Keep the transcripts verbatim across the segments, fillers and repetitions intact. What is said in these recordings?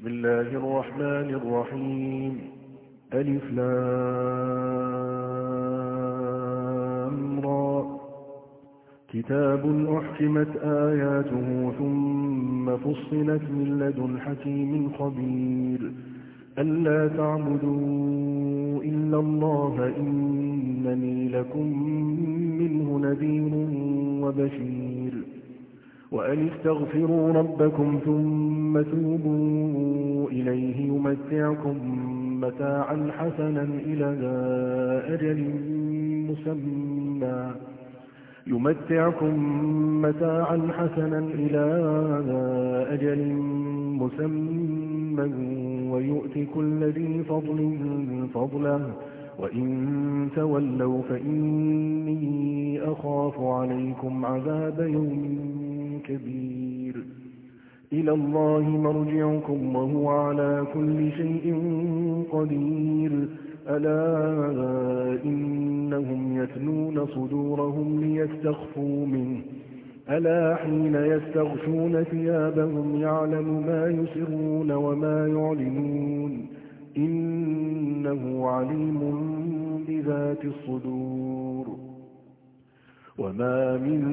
بسم الله الرحمن الرحيم. ألف لام را. كتاب أحكمت آياته ثم فصلت من لدن حكيم خبير ألا تعبدوا إلا الله إنني لكم منه نذير وبشير. وأن استغفروا ربكم ثم توبوا إليه يمتعكم متاعا حسنا إلى أجل مسمى يمتعكم متاعا حسنا إلى أجل مسمى ويؤتي كل ذي فضل فضله وإن تولوا فإني أخاف عليكم عذاب يوم كبير. إلى الله مرجعكم وهو على كل شيء قدير. ألا إنهم يثنون صدورهم ليستخفوا منه ألا حين يستغشون ثيابهم يعلم ما يسرون وما يعلنون إنه عليم بذات الصدور. وما من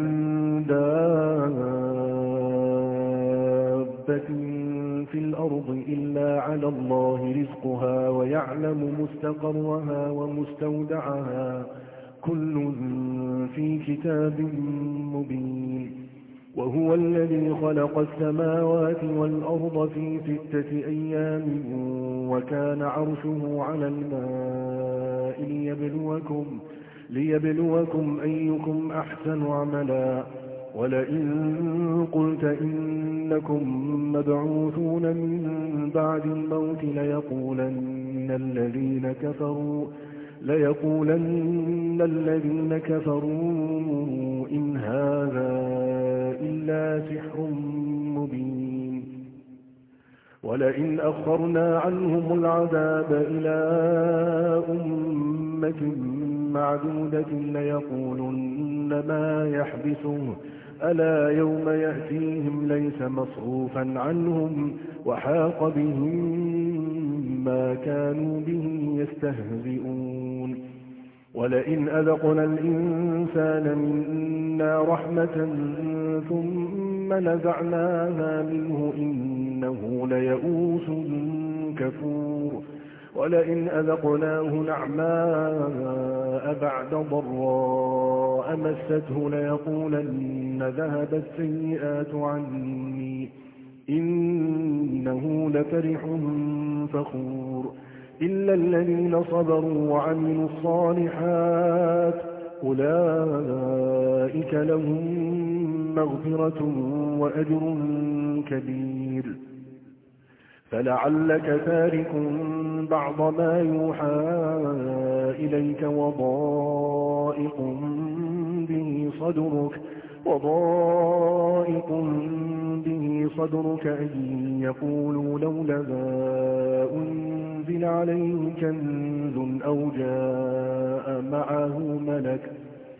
دابة في الأرض إلا على الله رزقها ويعلم مستقرها ومستودعها كل في كتاب مبين. وهو الذي خلق السماوات والأرض في ستة أيام وكان عرشه على الماء ليبلوكم, ليبلوكم أيكم أحسن عملا. ولئن قلت إنكم مبعوثون من بعد الموت ليقولن الذين كفروا ليقولن الذين كفروا إن هذا إلا سحر مبين. ولئن أخرنا عنهم العذاب إلى أمة معدودة ليقولن ما يحبسه ألا يوم يأتيهم ليس مصروفا عنهم وحاق بهم ما كانوا به يستهزئون. ولئن أذقنا الإنسان منا رحمة ثم نزعناها منه إنه ليئوس كفور. ولئن أذقناه نعماء بعد ضراء مسته ليقولن ذهب السيئات عني إنه لفرح فخور. إلا الذين صبروا وعملوا الصالحات أولئك لهم مغفرة وأجر كبير. فلعلك تارك بعض ما يوحى إليك وضائق به صدرك وضائق به صدرك أن يقولوا لولا أنزل عليه كنز أو جاء معه ملك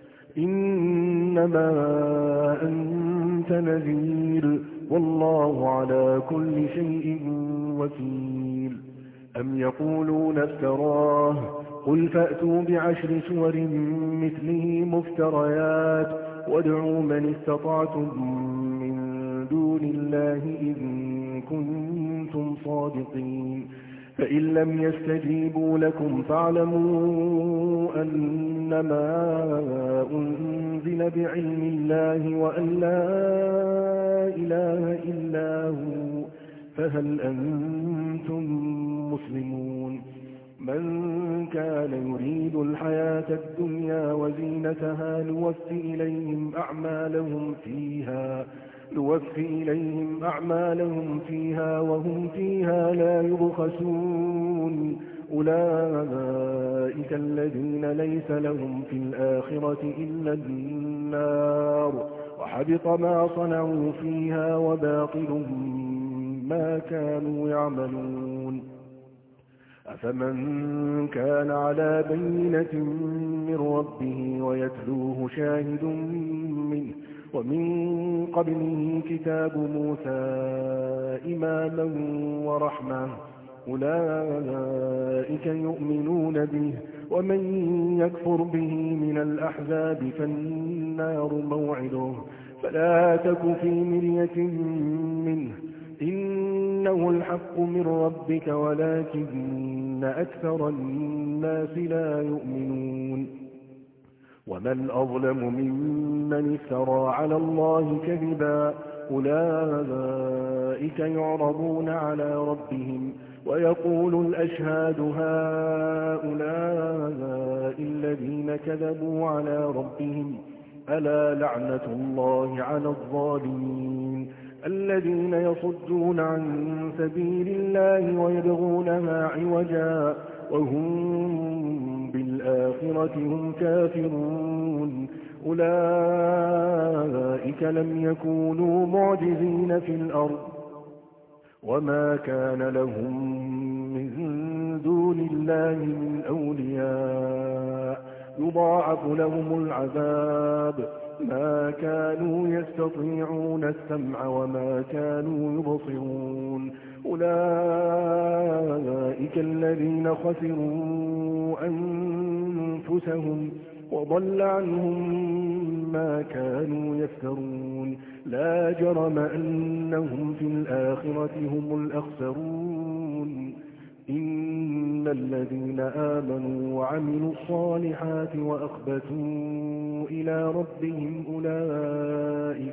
إنما أنت نذير والله على كل شيء وكيل. أم يقولون افتراه قل فأتوا بعشر سور مثله مفتريات وادعوا من استطعتم من دون الله إن كنتم صادقين. فإن لم يستجيبوا لكم فاعلموا أنما أنزل بعلم الله وأن لا إله إلا هو فهل أنتم مسلمون. من كان يريد الحياة الدنيا وزينتها نوفي إليهم أعمالهم فيها نوفي إليهم أعمالهم فيها وهم فيها لا يبخسون. أولئك الذين ليس لهم في الآخرة إلا النار وحبط ما صنعوا فيها وباطل ما كانوا يعملون. أفمن كان على بينة من ربه ويتلوه شاهد منه ومن قبله كتاب موسى إماما ورحمة أولئك يؤمنون به ومن يكفر به من الأحزاب فالنار موعده فلا تك في مرية منه إنه الحق من ربك ولكن أكثر الناس لا يؤمنون ومن أظلم ممن افترى على الله كذبا أولئك يعرضون على ربهم ويقول الأشهاد هؤلاء الذين كذبوا على ربهم ألا لعنة الله على الظالمين الذين يصدون عن سبيل الله ويبغونها عوجا وهم بالآخرة هم كافرون أولئك لم يكونوا معجزين في الأرض وما كان لهم من دون الله من أولياء يضاعف لهم العذاب ما كانوا يستطيعون السمع وما كانوا يبصرون أولئك الذين خسروا أنفسهم وضل عنهم ما كانوا يفترون لا جرم أنهم في الآخرة هم الأخسرون إن الذين آمنوا وعملوا الصالحات وأخبتوا إلى ربهم أولئك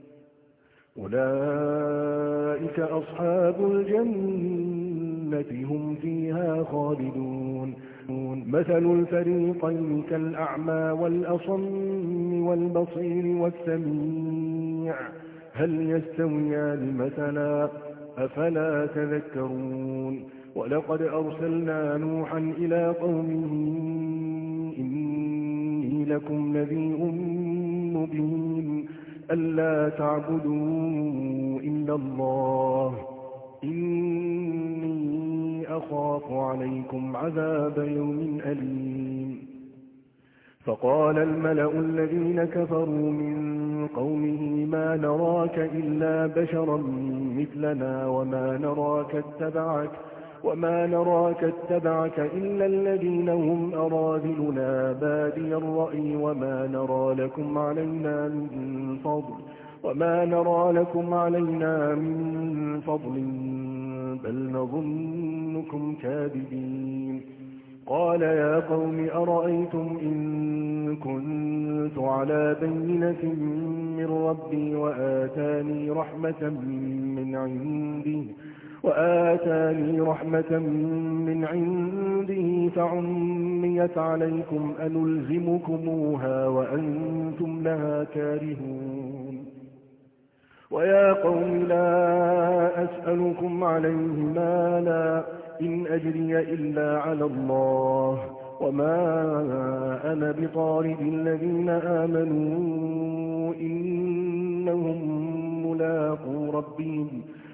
أولئك أصحاب الجنة هم فيها خالدون مثل الفريقين كالأعمى والأصم والبصير والسميع هل يستويان مثلا أفلا تذكرون ولقد أرسلنا نوحا إلى قومه إني لكم نذير مبين ألا تعبدوا إلا الله إني أخاف عليكم عذاب يوم أليم فقال الملأ الذين كفروا من قومه ما نراك إلا بشرا مثلنا وما نراك اتبعك وما نراك اتبعك إلا الذين هم أراذلنا بادي الرأي وما نرى لكم علينا من فضل وما نرى لكم علينا من فضل بل نظنكم كاذبين قال يا قوم أرأيتم إن كنت على بينة من ربي وآتاني رحمة من عنده وآتاني رحمة من عنده فعميت عليكم أنلزمكموها وأنتم لها كارهون ويا قوم لا أسألكم عليه مالا إن أجري إلا على الله وما أنا بطارد الذين آمنوا إنهم ملاقو ربهم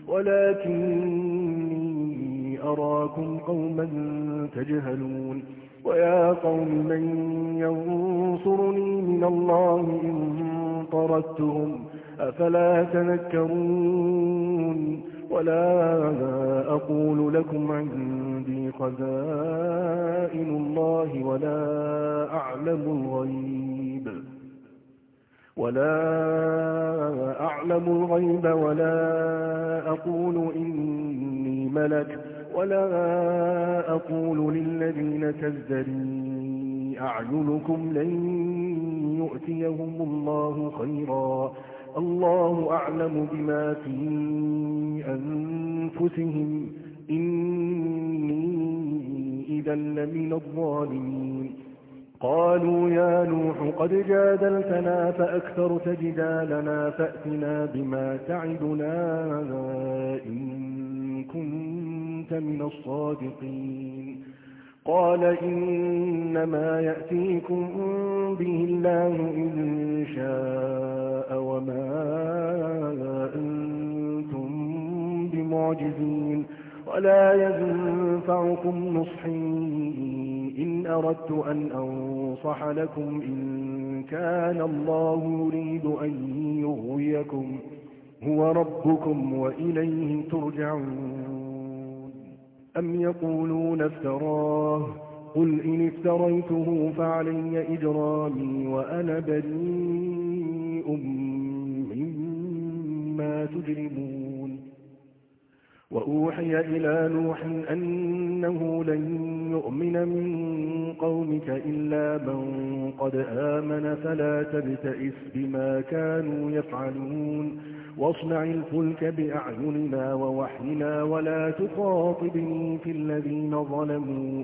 ولكني أراكم قوما تجهلون ويا قوم من ينصرني من الله إن طردتهم أفلا تذكرون ولا أقول لكم عندي خزائن الله ولا أعلم الغيب ولا أعلم الغيب ولا أقول إني ملك ولا أقول للذين تزدري أعينكم لن يؤتيهم الله خيرا الله أعلم بما في أنفسهم إني إذا لمن الظالمين قالوا يا نوح قد جادلتنا فأكثرت جدالنا فأتنا بما تعدنا إن كنت من الصادقين قال إنما يأتيكم به الله إن شاء وما أنتم بمعجزين ولا ينفعكم نصحي إن أردت أن أنصح لكم إن كان الله يريد أن يغويكم هو ربكم وإليه ترجعون. أم يقولون افتراه قل إن افتريته فعلي إجرامي وأنا بريء مما تجرمون. وأوحي إلى نوح أنه لن يؤمن من قومك إلا من قد آمن فلا تبتئس بما كانوا يفعلون واصنع الفلك بأعيننا ووحينا ولا تخاطبني في الذين ظلموا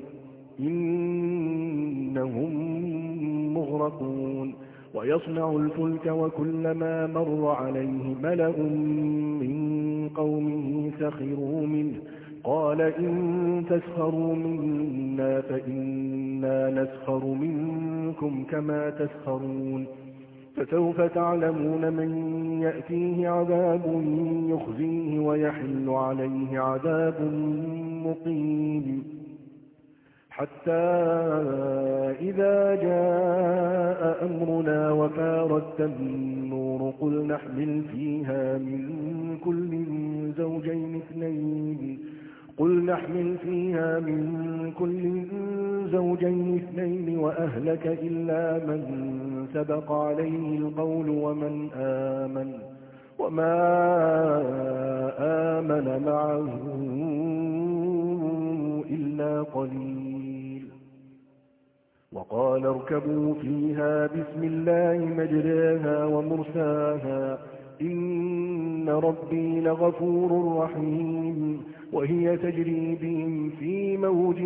إنهم مغرقون. ويصنع الفلك وكلما مر عليه ملأ من قومه سخروا منه قال إن تسخروا منا فإنا نسخر منكم كما تسخرون. فسوف تعلمون من يأتيه عذاب يخزيه ويحل عليه عذاب مقيم. حتى إذا جاء أمرنا وفارت النور قل نحمل فيها من كل زوجين اثنين قل نحمل فيها من كل زوجين اثنين وأهلك إلا من سبق عليه القول ومن آمن وما آمن معه إلا قليل. وقال اركبوا فيها بسم الله مجراها ومرساها إن ربي لغفور رحيم. وهي تجري بهم في موج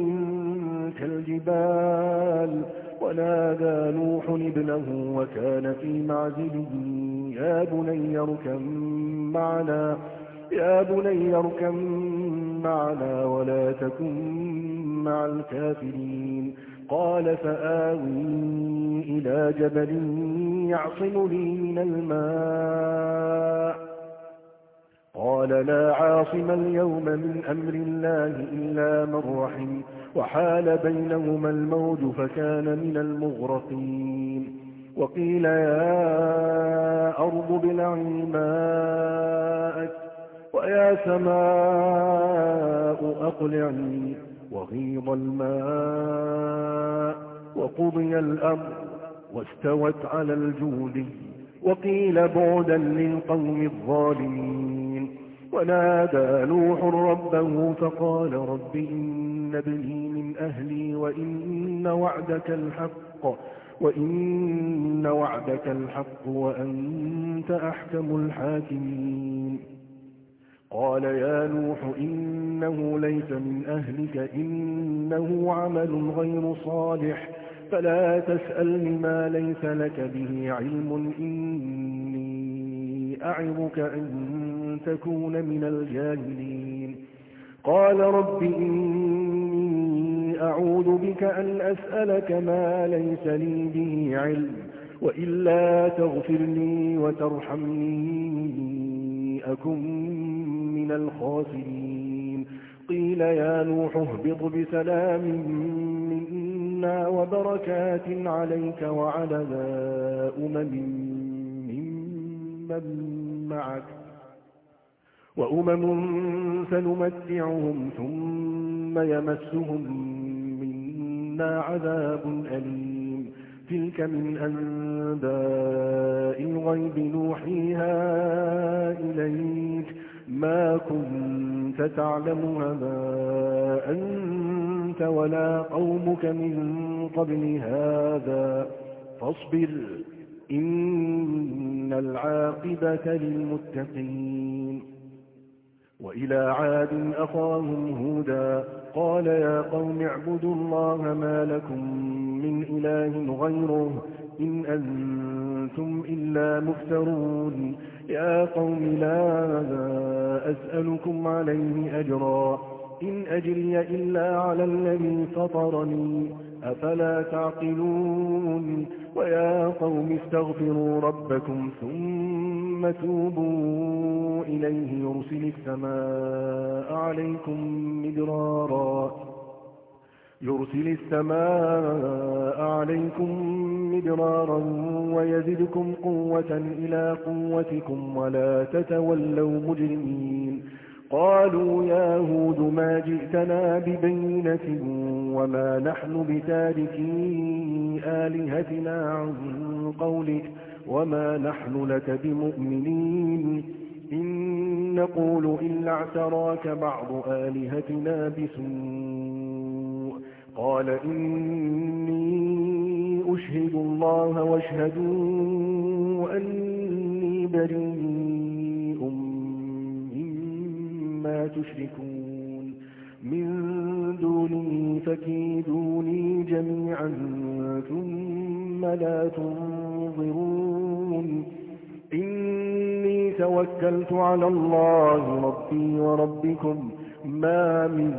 كالجبال ونادى نوح ابنه وكان في معزل يا بني اركب معنا يا بني اركب معنا ولا تكن مع الكافرين. قال فآوي إلى جبل يعصمني من الماء قال لا عاصم اليوم من أمر الله إلا من رحم وحال بينهما الموج فكان من المغرقين. وقيل يا أرض ابلعي ماءك ويا سماء أقلعي وغيض الماء وقضي الأمر واستوت على الجود وقيل بعدا للقوم الظالمين. ونادى نوح ربه فقال رب إن ابني من أهلي وإن وعدك الحق وإن وعدك الحق وأنت أحكم الحاكمين. قال يا نوح إنه ليس من أهلك إنه عمل غير صالح فلا تسألني ما ليس لك به علم إني أعظك أن تكون من الجاهلين. قال رب إني أعوذ بك أن أسألك ما ليس لي به علم وإلا تغفر لي وترحمني أكن من الخاسرين. قيل يا نوح اهبط بسلام منا وبركات عليك وعلى أمم ممن معك وأمم سنمتعهم ثم يمسهم منا عذاب أليم. تلك من أنباء الغيب نوحيها إليك ما كنت تعلمها أنت ولا قومك من قبل هذا فاصبر إن العاقبة للمتقين. وإلى عاد أخاهم هودا قال يا قوم اعبدوا الله ما لكم من إله غيره إن أنتم إلا مفترون. يا قوم لا أسألكم عليه أجرا إن أجري إلا على الذي فطرني أفلا تعقلون. ويا قوم استغفروا ربكم ثم توبوا إليه يرسل السماء عليكم مدرارا يرسل السماء عليكم مدرارا ويزدكم قوة إلى قوتكم ولا تتولوا مجرمين قالوا يا هود ما جئتنا ببينة وما نحن بتاركي آلهتنا عن قولك وما نحن لك بمؤمنين إن نقول إلا اعتراك بعض آلهتنا بسوء قال إني أشهد الله واشهدوا أني بريء مما تشركون من دوني فكيدوني جميعا ثم لا تنظرون إني توكلت على الله ربي وربكم ما من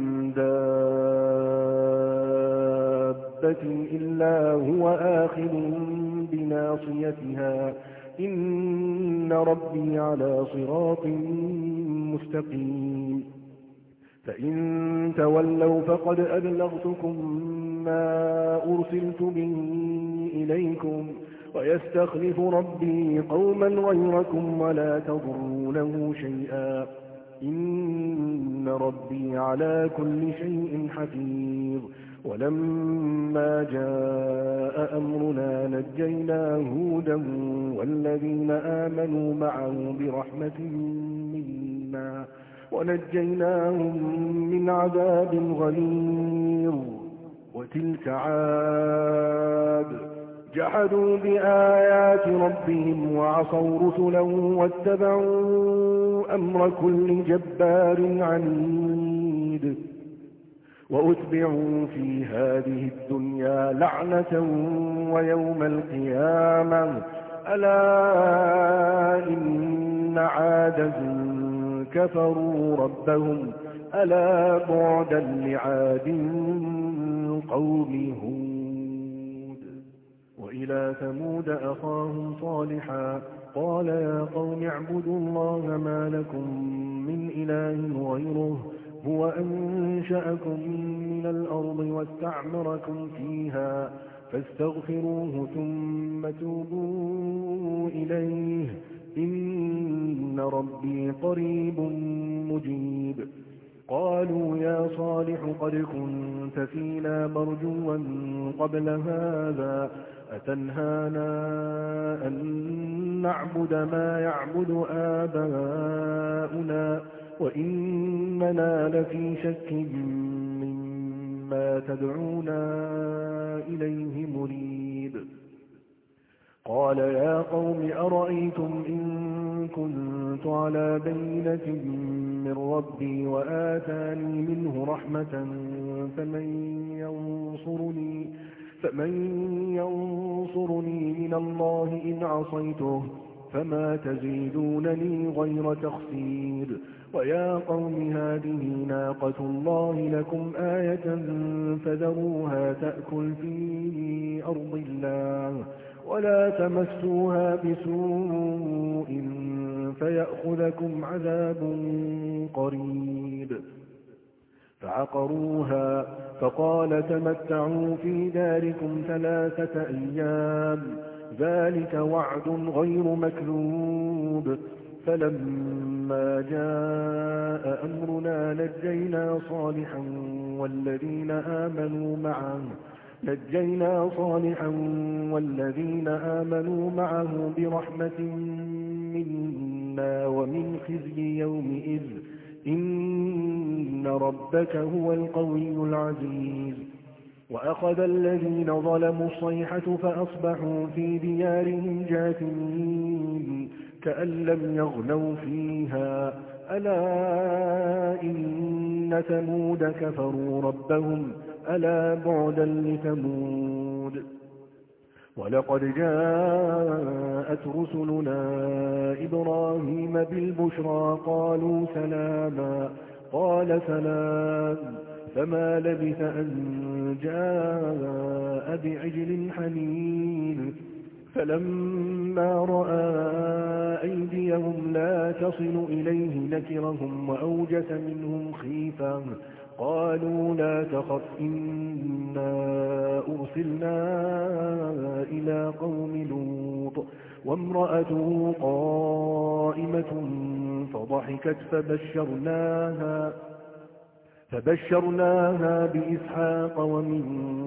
دابة إلا هو آخذ بناصيتها إن ربي على صراط مستقيم فإن تولوا فقد أبلغتكم ما أرسلت به إليكم ويستخلف ربي قوما غيركم ولا تضرونه شيئا إن ربي على كل شيء حفيظ ولما جاء أمرنا نجينا هودا والذين آمنوا معه برحمة منا ونجيناهم من عذاب غليظ وتلك عاد جحدوا بآيات ربهم وعصوا رسلا واتبعوا أمر كل جبار عنيد وأتبعوا في هذه الدنيا لعنة ويوم القيامة ألا إن عادا كفروا ربهم ألا بعدا لعاد قوم هود وإلى ثمود أخاهم صالحا قال يا قوم اعبدوا الله ما لكم من إله غيره هو أنشأكم من الأرض واستعمركم فيها فاستغفروه ثم توبوا إليه إن ربي قريب مجيب قالوا يا صالح قد كنت فينا مرجوا قبل هذا أتنهانا أن نعبد ما يعبد آباؤنا وإننا لفي شك مما تدعونا إليه مريب قال يا قوم أرأيتم إن كنت على بينة من ربي وآتاني منه رحمة فمن ينصرني فمن ينصرني من الله إن عصيته فما تزيدونني غير تخسير ويا قوم هذه ناقة الله لكم آية فذروها تأكل في أرض الله ولا تمسوها بسوء فيأخذكم عذاب قريب فعقروها فقال تمتعوا في داركم ثلاثة أيام ذلك وعد غير مكذوب فلما جاء أمرنا نجينا صالحا والذين آمنوا معه نجينا صالحا والذين آمنوا معه برحمة منا ومن خزي يومئذ إن ربك هو القوي العزيز وأخذ الذين ظلموا الصيحة فأصبحوا في ديارهم جاثمين كأن لم يغنوا فيها ألا إن ثمود كفروا ربهم ألا بعدا لثمود ولقد جاءت رسلنا إبراهيم بالبشرى قالوا سلاما قال سلام فما لبث أن جاء بعجل حنين فلما رأى أيديهم لا تصل إليه نكرهم وأوجس منهم خيفة قالوا لا تخف إنا أرسلنا إلى قوم لوط وامرأته قائمة فضحكت فبشرناها فبشرناها بإسحاق ومن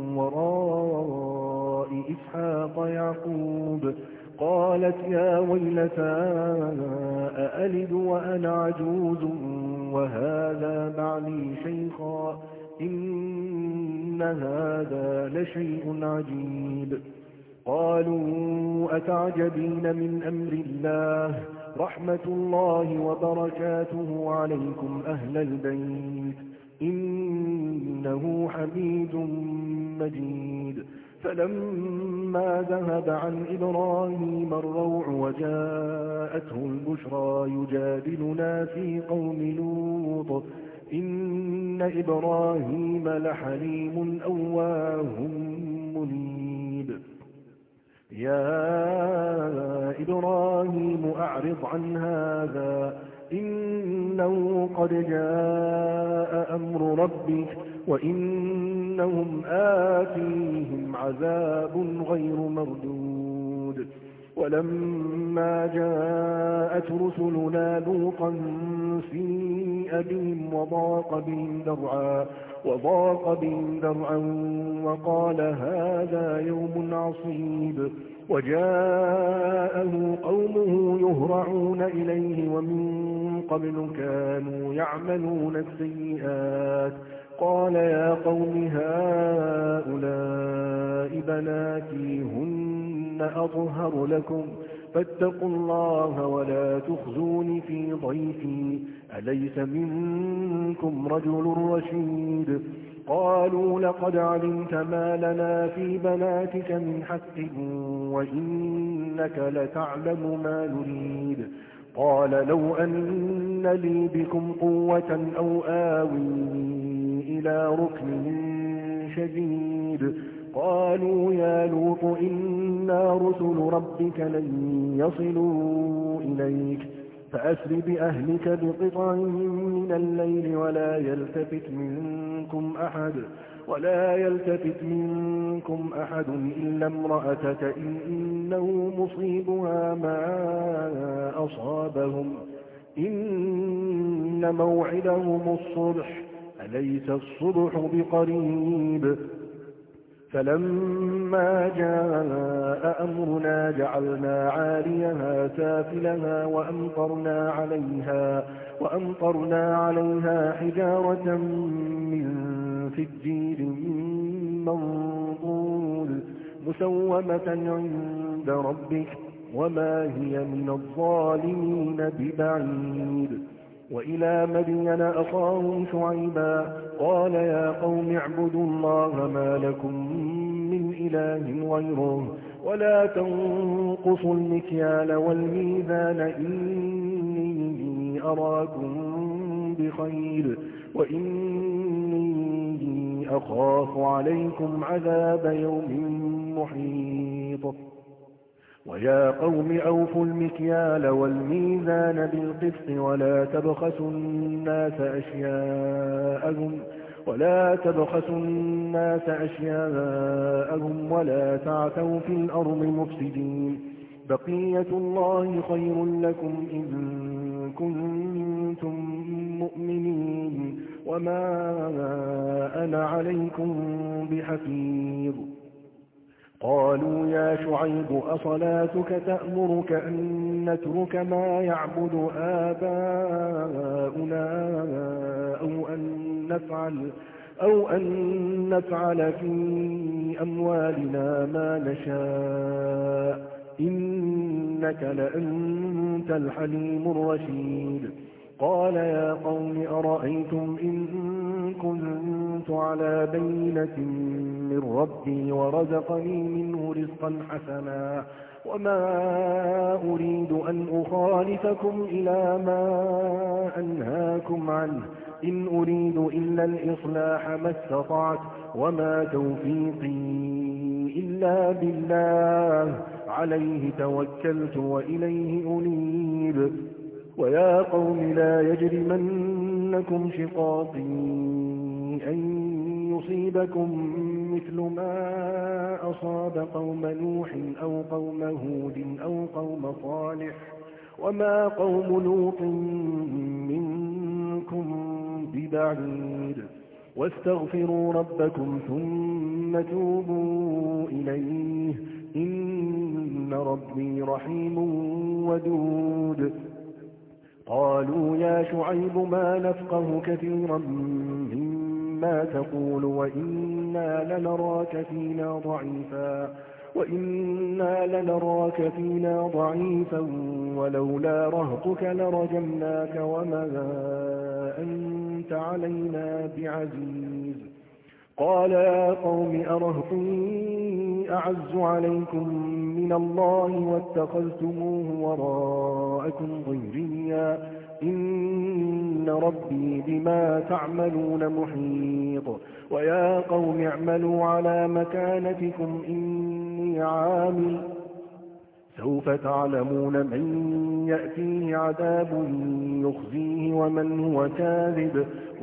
وراء إسحاق يعقوب قالت يا ويلتى أألد وأنا عجوز وهذا بعلي شيخا إن هذا لشيء عجيب قالوا أتعجبين من أمر الله رحمة الله وبركاته عليكم أهل البيت إنه حميد مجيد فلما ذهب عن إبراهيم الروع وجاءته البشرى يجادلنا في قوم لوط إن إبراهيم لحليم أواه منيب يا إبراهيم أعرض عن هذا إنه قد جاء أمر ربك وإنهم آتيهم عذاب غير مردود ولما جاءت رسلنا لوطا سيء بهم وضاق بهم ذرعا وضاق بهم ذرعا وقال هذا يوم عصيب وجاءه قومه يهرعون إليه ومن قبل كانوا يعملون السيئات قال يا قوم هؤلاء بناتي هن أطهر لكم فاتقوا الله ولا تخزوني في ضيفي أليس منكم رجل رشيد قالوا لقد علمت ما لنا في بناتك من حق وإنك لتعلم ما نريد قال لو أن لي بكم قوة أو آوي إلى ركن شديد قالوا يا لوط إنا رسل ربك لن يصلوا إليك فأسر بأهلك بقطع من الليل ولا يلتفت منكم أحد ولا يلتفت منكم أحد إلا امرأتك إنه مصيبها ما أصابهم إن موعدهم الصبح أليس الصبح بقريب فلما جاء أمرنا جعلنا عاليها سافلها وأمطرنا عليها وأمطرنا عليها حجارة من سجيل منضود مسومة عند ربك وما هي من الظالمين ببعيد وإلى مدين أخاهم شعيبا قال يا قوم اعبدوا الله ما لكم من إله غيره ولا تنقصوا المكيال والميزان إني أراكم بخير وإني أخاف عليكم عذاب يوم محيط ويا قوم أوفوا المكيال والميزان بالقسط ولا تبخسوا الناس أشياءهم ولا تبخسوا الناس أشياءهم ولا تعثوا في الأرض مفسدين بقية الله خير لكم إن كنتم مؤمنين وما أنا عليكم بحفيظ قالوا يا شعيب أصلاتك تأمرك أن نترك ما يعبد آباؤنا أو أن نفعل أو أن نفعل في أموالنا ما نشاء إنك لأنت الحليم الرشيد قال يا قوم أرأيتم إن كنت على بينة من ربي ورزقني منه رزقا حسنا وما أريد أن أخالفكم إلى ما أنهاكم عنه إن أريد إلا الإصلاح ما استطعت وما توفيقي إلا بالله عليه توكلت وإليه أنيب ويا قوم لا يجرمنكم شقاقي أن يصيبكم مثل ما أصاب قوم نوح أو قوم هود أو قوم صالح وما قوم لوط منكم ببعيد واستغفروا ربكم ثم توبوا إليه إن ربي رحيم ودود. قالوا يا شعيب ما نفقه كثيرا مما تقول وإنا لنراك فينا ضعيفا وإنا لنراك فينا ضعيفا ولولا رهطك لرجمناك وما أنت علينا بعزيز. قال يا قوم أرهطي أعز عليكم من الله واتخذتموه وراءكم ظهريا إن ربي بما تعملون محيط. ويا قوم اعملوا على مكانتكم إني عامل سوف تعلمون من يأتيه عذاب يخزيه ومن هو كاذب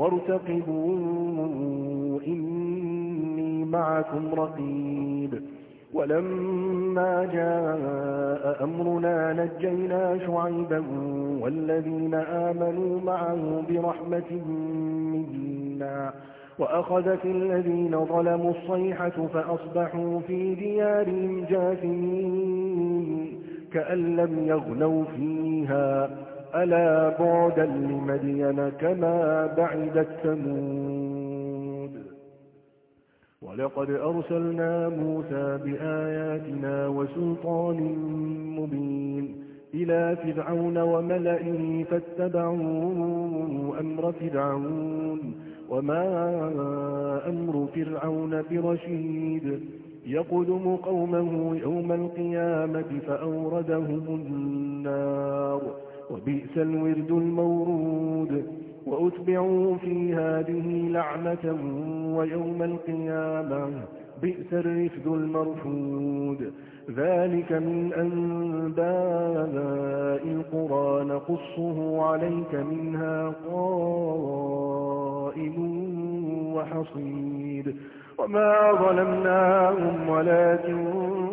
وارتقبوا إني معكم رقيب. ولما جاء أمرنا نجينا شعيبا والذين آمنوا معه برحمة منا وأخذت الذين ظلموا الصيحة فأصبحوا في ديارهم جاثمين كأن لم يغنوا فيها ألا بعدا لمدين كما بعدت ثمود. ولقد أرسلنا موسى بآياتنا وسلطان مبين إلى فرعون وملئه فاتبعوا أمر فرعون وما أمر فرعون برشيد يقدم قومه يوم القيامة فأوردهم النار وبئس الورد المورود. وأتبعوا في هذه لعنة ويوم القيامة بئس الرفد المرفود. ذلك من أنباء القرى نقصه عليك منها قائم وحصيد. وما ظلمناهم ولكن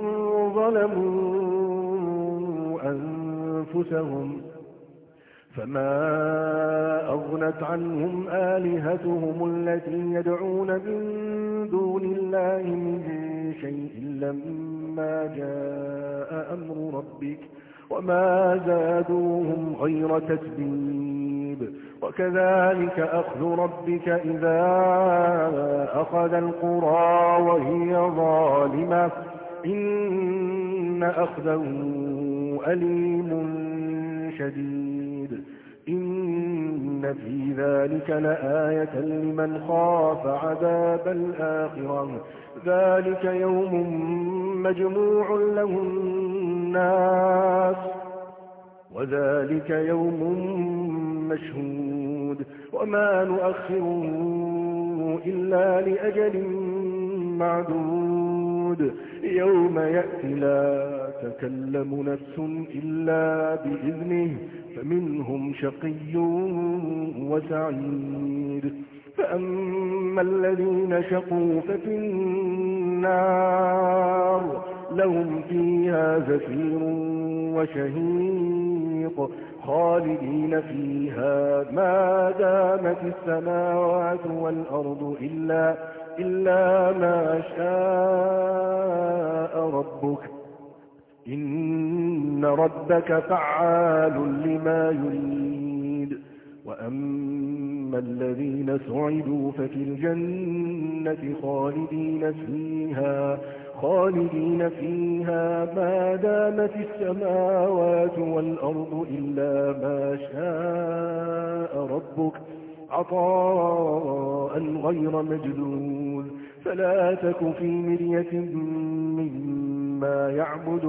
ظلموا أنفسهم فما أغنت عنهم آلهتهم التي يدعون من دون الله من شيء لما جاء أمر ربك وما زادوهم غير تتبيب. وكذلك أخذ ربك إذا أخذ القرى وهي ظالمة إن أخذه أليم شديد. إن في ذلك لآية لمن خاف عذاب الآخرة ذلك يوم مجموع له الناس وذلك يوم مشهود وما نؤخره إلا لأجل معدود. يوم يأتي لا تكلم نفس إلا بإذنه فمنهم شقي وسعيد. فأما الذين شقوا ففي النار لهم فيها زفير وشهيق خالدين فيها ما دامت السماوات والأرض إلا, إلا ما شاء ربك إن ربك فعال لما يريد. وأما الذين سعدوا ففي الجنة خالدين فيها خالدين فيها ما دامت السماوات والأرض إلا ما شاء ربك عطاء غير مجدود. فلا تك في مرية مما يعبد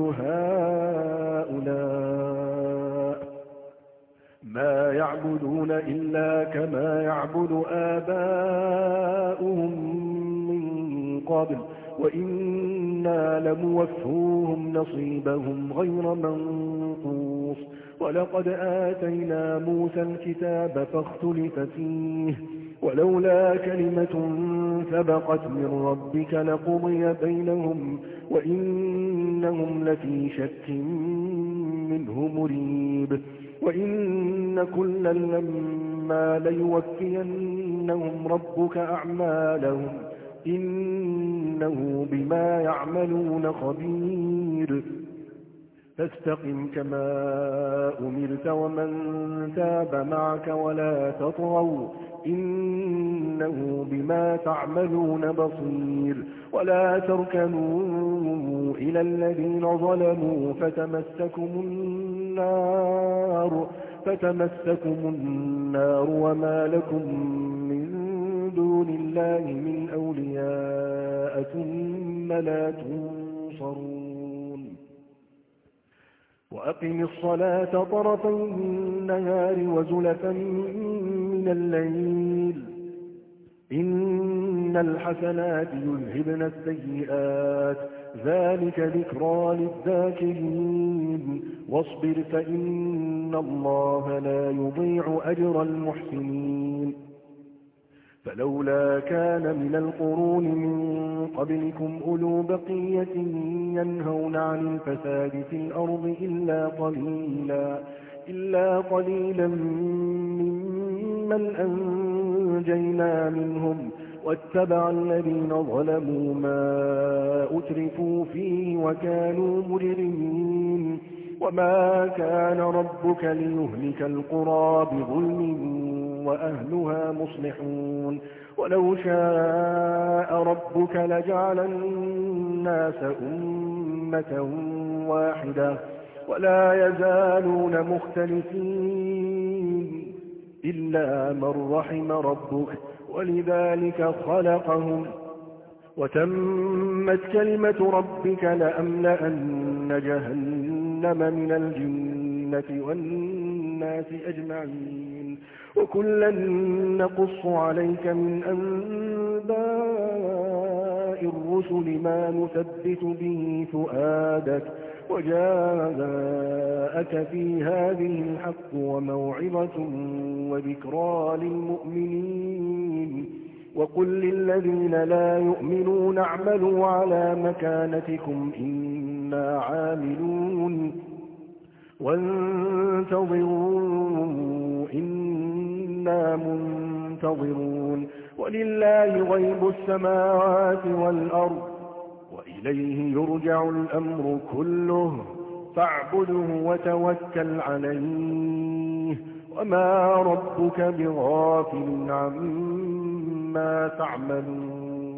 هؤلاء ما يعبدون إلا كما يعبد آباؤهم من قبل وإنا لموفوهم نصيبهم غير منقوص. ولقد آتينا موسى الكتاب فاختلف فيه ولولا كلمة سبقت من ربك لقضي بينهم وإنهم لفي شك منه مريب وإن كلا لما ليوفينهم ربك أعمالهم إنه بما يعملون خبير فاستقم كما أمرت ومن تاب معك ولا تطغوا إنه بما تعملون بصير ولا تركنوا إلى الذين ظلموا فتمسكم النار فتمسكم النار وما لكم من دون الله من أولياء ثم لا تنصرون وأقم الصلاة طرفي النهار وزلفا من الليل إن الحسنات يذهبن السيئات ذلك ذكرى للذاكرين واصبر فإن الله لا يضيع أجر المحسنين فلولا كان من القرون من قبلكم أولو بقية ينهون عن الفساد في الأرض إلا قليلا, إلا قليلا ممن أنجينا منهم واتبع الذين ظلموا ما أترفوا فيه وكانوا مجرمين وما كان ربك ليهلك القرى بظلم وأهلها مصلحون ولو شاء ربك لجعل الناس أمة واحدة ولا يزالون مختلفين إلا من رحم ربك ولذلك خلقهم وتمت كلمة ربك لأملأن جهنم من الجنة والناس أجمعين وكلا نقص عليك من أنباء الرسل ما نثبت به فؤادك وجاءك في هذه الحق وموعظة وذكرى للمؤمنين وقل للذين لا يؤمنون اعملوا على مكانتكم إنا عاملون وانتظروا إنا منتظرون ولله غيب السماوات والأرض وإليه يرجع الأمر كله فاعبده وتوكل عليه وما ربك بغافل عما تعملون